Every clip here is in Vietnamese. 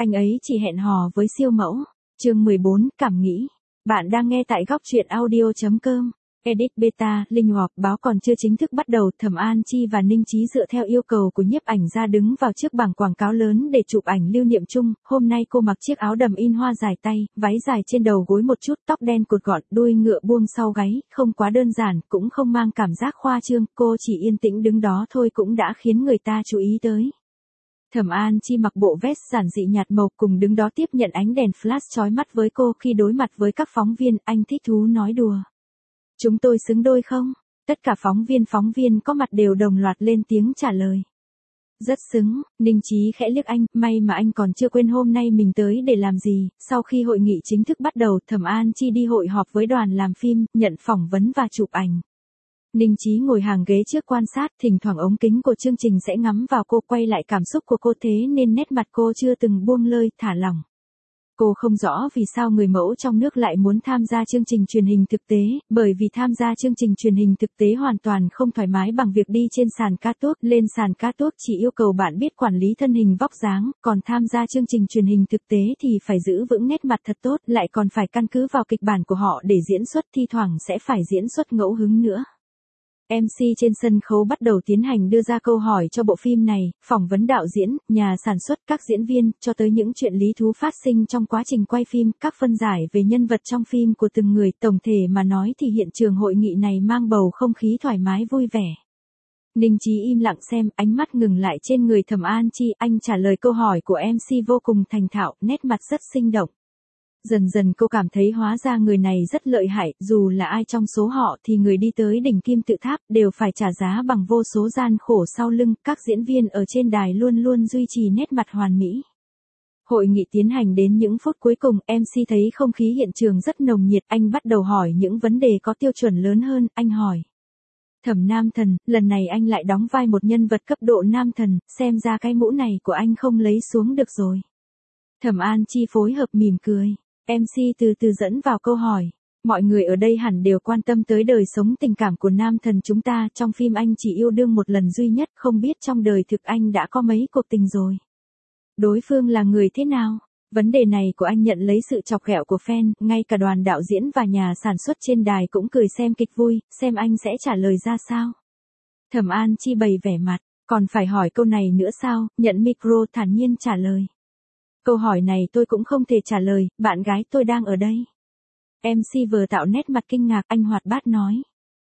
Anh ấy chỉ hẹn hò với siêu mẫu. Chương 14, cảm nghĩ. Bạn đang nghe tại góc truyện audio.com. Edit beta, link hoặc báo còn chưa chính thức bắt đầu. Thẩm An Chi và Ninh Chí dựa theo yêu cầu của nhiếp ảnh gia đứng vào trước bảng quảng cáo lớn để chụp ảnh lưu niệm chung. Hôm nay cô mặc chiếc áo đầm in hoa dài tay, váy dài trên đầu gối một chút, tóc đen cột gọn, đuôi ngựa buông sau gáy, không quá đơn giản, cũng không mang cảm giác khoa trương. Cô chỉ yên tĩnh đứng đó thôi cũng đã khiến người ta chú ý tới. Thẩm An Chi mặc bộ vest giản dị nhạt màu cùng đứng đó tiếp nhận ánh đèn flash chói mắt với cô. Khi đối mặt với các phóng viên, anh thích thú nói đùa. Chúng tôi xứng đôi không? Tất cả phóng viên có mặt đều đồng loạt lên tiếng trả lời. Rất xứng. Ninh Chí khẽ liếc anh, may mà anh còn chưa quên hôm nay mình tới để làm gì. Sau khi hội nghị chính thức bắt đầu, Thẩm An Chi đi hội họp với đoàn làm phim, nhận phỏng vấn và chụp ảnh. Ninh Chí ngồi hàng ghế trước quan sát, thỉnh thoảng ống kính của chương trình sẽ ngắm vào cô, quay lại cảm xúc của cô, thế nên nét mặt cô chưa từng buông lơi, thả lỏng. Cô không rõ vì sao người mẫu trong nước lại muốn tham gia chương trình truyền hình thực tế, bởi vì tham gia chương trình truyền hình thực tế hoàn toàn không thoải mái bằng việc đi trên sàn catwalk. Lên sàn catwalk chỉ yêu cầu bạn biết quản lý thân hình vóc dáng, còn tham gia chương trình truyền hình thực tế thì phải giữ vững nét mặt thật tốt, lại còn phải căn cứ vào kịch bản của họ để diễn xuất, thi thoảng sẽ phải diễn xuất ngẫu hứng nữa. MC trên sân khấu bắt đầu tiến hành đưa ra câu hỏi cho bộ phim này, phỏng vấn đạo diễn, nhà sản xuất, các diễn viên, cho tới những chuyện lý thú phát sinh trong quá trình quay phim, các phân giải về nhân vật trong phim của từng người. Tổng thể mà nói thì hiện trường hội nghị này mang bầu không khí thoải mái vui vẻ. Ninh Chí im lặng xem, ánh mắt ngừng lại trên người Thẩm An Chi, anh trả lời câu hỏi của MC vô cùng thành thạo, nét mặt rất sinh động. Dần dần cô cảm thấy hóa ra người này rất lợi hại, dù là ai trong số họ thì người đi tới đỉnh kim tự tháp đều phải trả giá bằng vô số gian khổ sau lưng. Các diễn viên ở trên đài luôn luôn duy trì nét mặt hoàn mỹ. Hội nghị tiến hành đến những phút cuối cùng, MC thấy không khí hiện trường rất nồng nhiệt, anh bắt đầu hỏi những vấn đề có tiêu chuẩn lớn hơn. Anh hỏi: Thẩm Nam Thần, lần này anh lại đóng vai một nhân vật cấp độ nam thần, xem ra cái mũ này của anh không lấy xuống được rồi. Thẩm An Chi phối hợp mỉm cười. MC từ từ dẫn vào câu hỏi. Mọi người ở đây hẳn đều quan tâm tới đời sống tình cảm của nam thần chúng ta. Trong phim anh chỉ yêu đương một lần duy nhất, không biết trong đời thực anh đã có mấy cuộc tình rồi. Đối phương là người thế nào? Vấn đề này của anh nhận lấy sự chọc ghẹo của fan, ngay cả đoàn đạo diễn và nhà sản xuất trên đài cũng cười xem kịch vui, xem anh sẽ trả lời ra sao. Thẩm An Chi bày vẻ mặt, còn phải hỏi câu này nữa sao? Nhận micro thản nhiên trả lời. Câu hỏi này tôi cũng không thể trả lời, bạn gái tôi đang ở đây. MC vừa tạo nét mặt kinh ngạc, anh hoạt bát nói.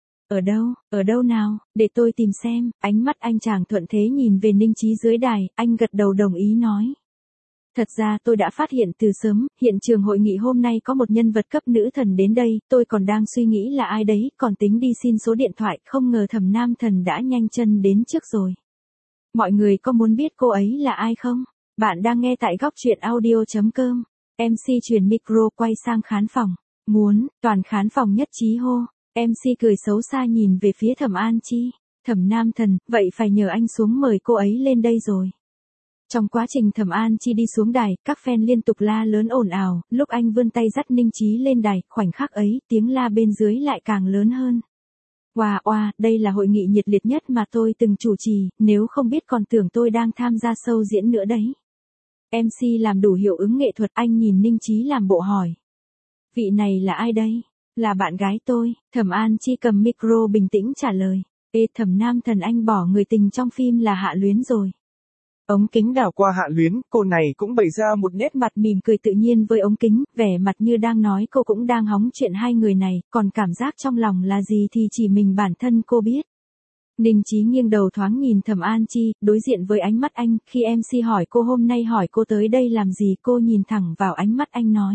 Ở đâu nào, để tôi tìm xem. Ánh mắt anh chàng thuận thế nhìn về Ninh Chí dưới đài, anh gật đầu đồng ý nói. Thật ra tôi đã phát hiện từ sớm, hiện trường hội nghị hôm nay có một nhân vật cấp nữ thần đến đây, tôi còn đang suy nghĩ là ai đấy, còn tính đi xin số điện thoại, không ngờ Thẩm Nam Thần đã nhanh chân đến trước rồi. Mọi người có muốn biết cô ấy là ai không? Bạn đang nghe tại góc truyện audio.com. MC truyền micro quay sang khán phòng. Muốn, toàn khán phòng nhất trí hô. MC cười xấu xa nhìn về phía Thẩm An Chi. Thẩm Nam Thần, vậy phải nhờ anh xuống mời cô ấy lên đây rồi. Trong quá trình Thẩm An Chi đi xuống đài, các fan liên tục la lớn ồn ào, lúc anh vươn tay dắt Ninh Chí lên đài, khoảnh khắc ấy, tiếng la bên dưới lại càng lớn hơn. Wow, đây là hội nghị nhiệt liệt nhất mà tôi từng chủ trì, nếu không biết còn tưởng tôi đang tham gia show diễn nữa đấy. MC làm đủ hiệu ứng nghệ thuật, anh nhìn Ninh Chí làm bộ hỏi. Vị này là ai đây? Là bạn gái tôi. Thẩm An Chi cầm micro bình tĩnh trả lời. Ê Thẩm Nam Thần, anh bỏ người tình trong phim là Hạ Luyến rồi. Ống kính đảo qua Hạ Luyến, cô này cũng bày ra một nét mặt mỉm cười tự nhiên với ống kính, vẻ mặt như đang nói cô cũng đang hóng chuyện hai người này, còn cảm giác trong lòng là gì thì chỉ mình bản thân cô biết. Ninh Chí nghiêng đầu thoáng nhìn Thẩm An Chi, đối diện với ánh mắt anh, khi MC hỏi cô hôm nay hỏi cô tới đây làm gì, cô nhìn thẳng vào ánh mắt anh nói.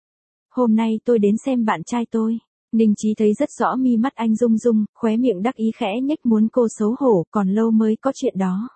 Hôm nay tôi đến xem bạn trai tôi. Ninh Chí thấy rất rõ mi mắt anh rung rung, khóe miệng đắc ý khẽ nhếch, muốn cô xấu hổ, còn lâu mới có chuyện đó.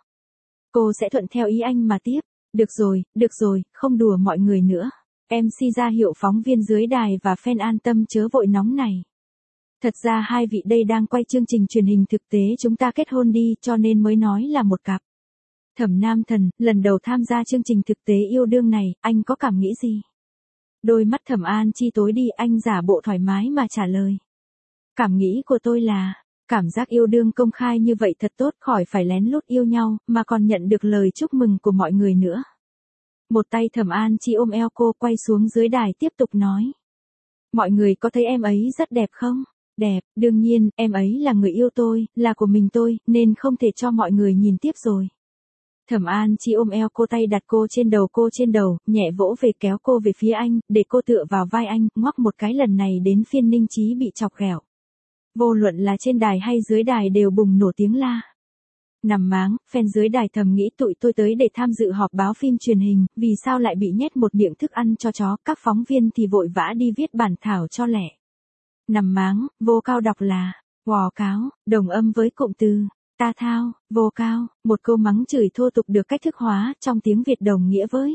Cô sẽ thuận theo ý anh mà tiếp. Được rồi, không đùa mọi người nữa. MC ra hiệu phóng viên dưới đài và fan an tâm chớ vội nóng này. Thật ra hai vị đây đang quay chương trình truyền hình thực tế chúng ta kết hôn đi cho nên mới nói là một cặp. Thẩm Nam Thần, lần đầu tham gia chương trình thực tế yêu đương này, anh có cảm nghĩ gì? Đôi mắt Thẩm An Chi tối đi, anh giả bộ thoải mái mà trả lời. Cảm nghĩ của tôi là, cảm giác yêu đương công khai như vậy thật tốt, khỏi phải lén lút yêu nhau, mà còn nhận được lời chúc mừng của mọi người nữa. Một tay Thẩm An Chi ôm eo cô quay xuống dưới đài tiếp tục nói. Mọi người có thấy em ấy rất đẹp không? Đẹp, đương nhiên, em ấy là người yêu tôi, là của mình tôi, nên không thể cho mọi người nhìn tiếp rồi. Thẩm An Chi ôm eo cô, tay đặt cô trên đầu, nhẹ vỗ về kéo cô về phía anh, để cô tựa vào vai anh, ngoắc một cái. Lần này đến phiên Ninh Chí bị chọc ghẹo. Vô luận là trên đài hay dưới đài đều bùng nổ tiếng la. Nằm máng, fan dưới đài thầm nghĩ tụi tôi tới để tham dự họp báo phim truyền hình, vì sao lại bị nhét một miệng thức ăn cho chó, các phóng viên thì vội vã đi viết bản thảo cho lẹ. Nằm máng, vô cao đọc là, gò cáo, đồng âm với cụm từ, ta thao, vô cao, một câu mắng chửi thô tục được cách thức hóa trong tiếng Việt đồng nghĩa với.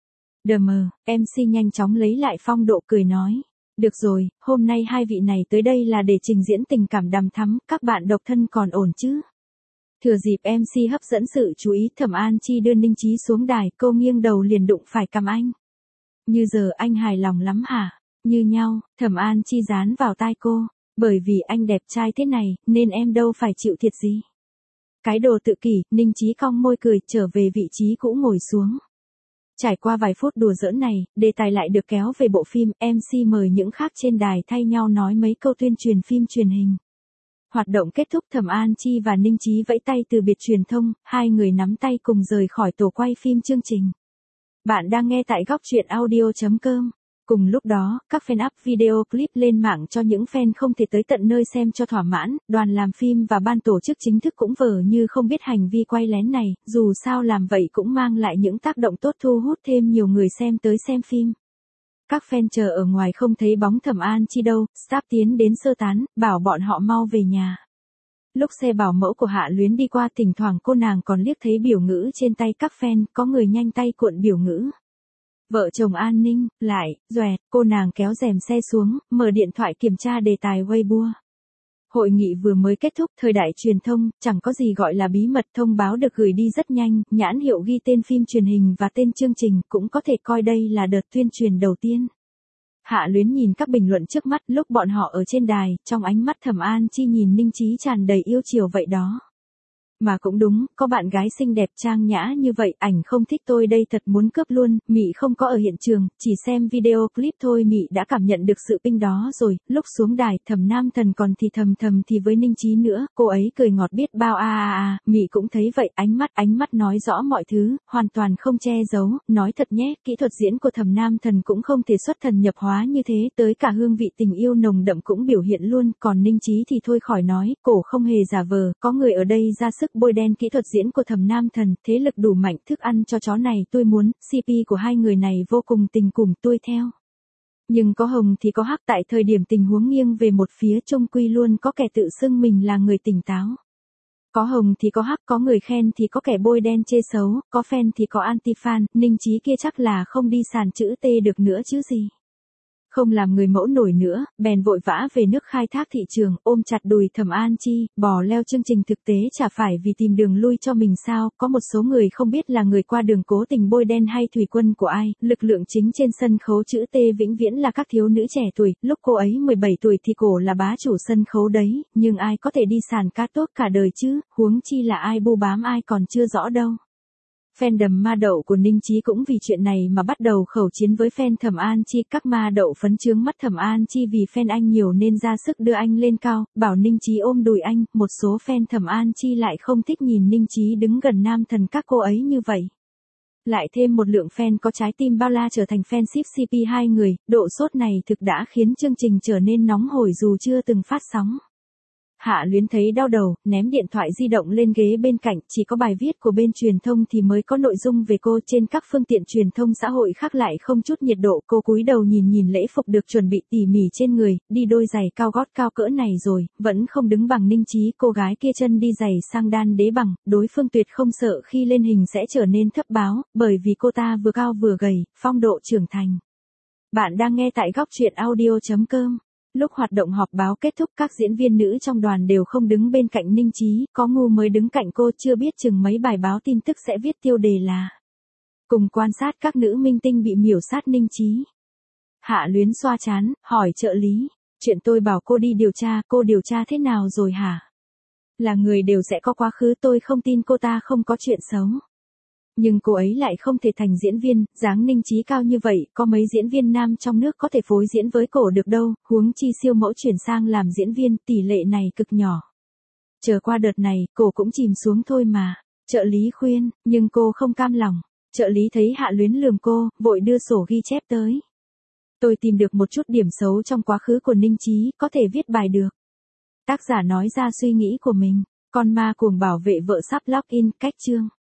MC nhanh chóng lấy lại phong độ cười nói. Được rồi, hôm nay hai vị này tới đây là để trình diễn tình cảm đằm thắm, các bạn độc thân còn ổn chứ? Thừa dịp MC hấp dẫn sự chú ý, Thẩm An Chi đưa Ninh Chí xuống đài, cô nghiêng đầu liền đụng phải cằm anh. Như giờ anh hài lòng lắm hả? Như nhau, Thẩm An Chi dán vào tai cô. Bởi vì anh đẹp trai thế này, nên em đâu phải chịu thiệt gì. Cái đồ tự kỷ, Ninh Chí cong môi cười, trở về vị trí cũ ngồi xuống. Trải qua vài phút đùa giỡn này, đề tài lại được kéo về bộ phim, MC mời những khác trên đài thay nhau nói mấy câu tuyên truyền phim truyền hình. Hoạt động kết thúc, Thẩm An Chi và Ninh Chí vẫy tay từ biệt truyền thông, hai người nắm tay cùng rời khỏi tổ quay phim chương trình. Bạn đang nghe tại góc truyện audio.com. Cùng lúc đó, các fan up video clip lên mạng cho những fan không thể tới tận nơi xem cho thỏa mãn, đoàn làm phim và ban tổ chức chính thức cũng vờ như không biết hành vi quay lén này, dù sao làm vậy cũng mang lại những tác động tốt, thu hút thêm nhiều người xem tới xem phim. Các fan chờ ở ngoài không thấy bóng Thẩm An Chi đâu, staff tiến đến sơ tán, bảo bọn họ mau về nhà. Lúc xe bảo mẫu của Hạ Luyến đi qua, thỉnh thoảng cô nàng còn liếc thấy biểu ngữ trên tay các fan, có người nhanh tay cuộn biểu ngữ. Vợ chồng an ninh, lại, doẹt, cô nàng kéo rèm xe xuống, mở điện thoại kiểm tra đề tài Weibo. Hội nghị vừa mới kết thúc, thời đại truyền thông, chẳng có gì gọi là bí mật, thông báo được gửi đi rất nhanh, nhãn hiệu ghi tên phim truyền hình và tên chương trình, cũng có thể coi đây là đợt tuyên truyền đầu tiên. Hạ Luyến nhìn các bình luận trước mắt, lúc bọn họ ở trên đài, trong ánh mắt Thẩm An Chi nhìn Ninh Chí tràn đầy yêu chiều vậy đó. Mà cũng đúng, có bạn gái xinh đẹp trang nhã như vậy, ảnh không thích tôi đây thật muốn cướp luôn. Mị không có ở hiện trường, chỉ xem video clip thôi Mị đã cảm nhận được sự pinh đó rồi. Lúc xuống đài, Thẩm Nam Thần còn thì thầm thì với Ninh Chí nữa, cô ấy cười ngọt biết bao. Mị cũng thấy vậy, ánh mắt nói rõ mọi thứ, hoàn toàn không che giấu. Nói thật nhé, kỹ thuật diễn của Thẩm Nam Thần cũng không thể xuất thần nhập hóa như thế, tới cả hương vị tình yêu nồng đậm cũng biểu hiện luôn. Còn Ninh Chí thì thôi khỏi nói, cổ không hề giả vờ, có người ở đây ra sức bôi đen kỹ thuật diễn của Thẩm Nam Thần, thế lực đủ mạnh, thức ăn cho chó này tôi muốn, CP của hai người này vô cùng tình cùng tôi theo. Nhưng có hồng thì có hắc, tại thời điểm tình huống nghiêng về một phía chung quy luôn có kẻ tự xưng mình là người tỉnh táo. Có hồng thì có hắc, có người khen thì có kẻ bôi đen chê xấu, có fan thì có anti-fan, Ninh Chí kia chắc là không đi sàn chữ T được nữa chứ gì. Không làm người mẫu nổi nữa, bèn vội vã về nước khai thác thị trường, ôm chặt đùi Thẩm An Chi, bò leo chương trình thực tế chả phải vì tìm đường lui cho mình sao, có một số người không biết là người qua đường cố tình bôi đen hay thủy quân của ai, lực lượng chính trên sân khấu chữ T vĩnh viễn là các thiếu nữ trẻ tuổi, lúc cô ấy 17 tuổi thì cổ là bá chủ sân khấu đấy, nhưng ai có thể đi sàn ca tốt cả đời chứ, huống chi là ai bu bám ai còn chưa rõ đâu. Fandom ma đậu của Ninh Chí cũng vì chuyện này mà bắt đầu khẩu chiến với fan Thẩm An Chi, các ma đậu phấn chướng mắt Thẩm An Chi vì fan anh nhiều nên ra sức đưa anh lên cao, bảo Ninh Chí ôm đùi anh, một số fan Thẩm An Chi lại không thích nhìn Ninh Chí đứng gần nam thần các cô ấy như vậy. Lại thêm một lượng fan có trái tim bao la trở thành fanship CP hai người, độ sốt này thực đã khiến chương trình trở nên nóng hổi dù chưa từng phát sóng. Hạ Luyến thấy đau đầu, ném điện thoại di động lên ghế bên cạnh, chỉ có bài viết của bên truyền thông thì mới có nội dung về cô, trên các phương tiện truyền thông xã hội khác lại không chút nhiệt độ. Cô cúi đầu nhìn lễ phục được chuẩn bị tỉ mỉ trên người, đi đôi giày cao gót cao cỡ này rồi, vẫn không đứng bằng Ninh Chí, cô gái kia chân đi giày sang đan đế bằng, đối phương tuyệt không sợ khi lên hình sẽ trở nên thấp báo, bởi vì cô ta vừa cao vừa gầy, phong độ trưởng thành. Bạn đang nghe tại góc truyện audio.com. Lúc hoạt động họp báo kết thúc, các diễn viên nữ trong đoàn đều không đứng bên cạnh Ninh Chí, có ngu mới đứng cạnh cô, chưa biết chừng mấy bài báo tin tức sẽ viết tiêu đề là cùng quan sát các nữ minh tinh bị miểu sát Ninh Chí. Hạ Luyến xoa trán, hỏi trợ lý, chuyện tôi bảo cô đi điều tra, cô điều tra thế nào rồi hả? Là người đều sẽ có quá khứ, tôi không tin cô ta không có chuyện xấu. Nhưng cô ấy lại không thể thành diễn viên, dáng Ninh Chí cao như vậy, có mấy diễn viên nam trong nước có thể phối diễn với cổ được đâu, huống chi siêu mẫu chuyển sang làm diễn viên, tỷ lệ này cực nhỏ. Chờ qua đợt này, cổ cũng chìm xuống thôi mà. Trợ lý khuyên, nhưng cô không cam lòng. Trợ lý thấy Hạ Luyến lườm cô, vội đưa sổ ghi chép tới. Tôi tìm được một chút điểm xấu trong quá khứ của Ninh Chí, có thể viết bài được. Tác giả nói ra suy nghĩ của mình. Con ma cuồng bảo vệ vợ sắp log in, cách chương.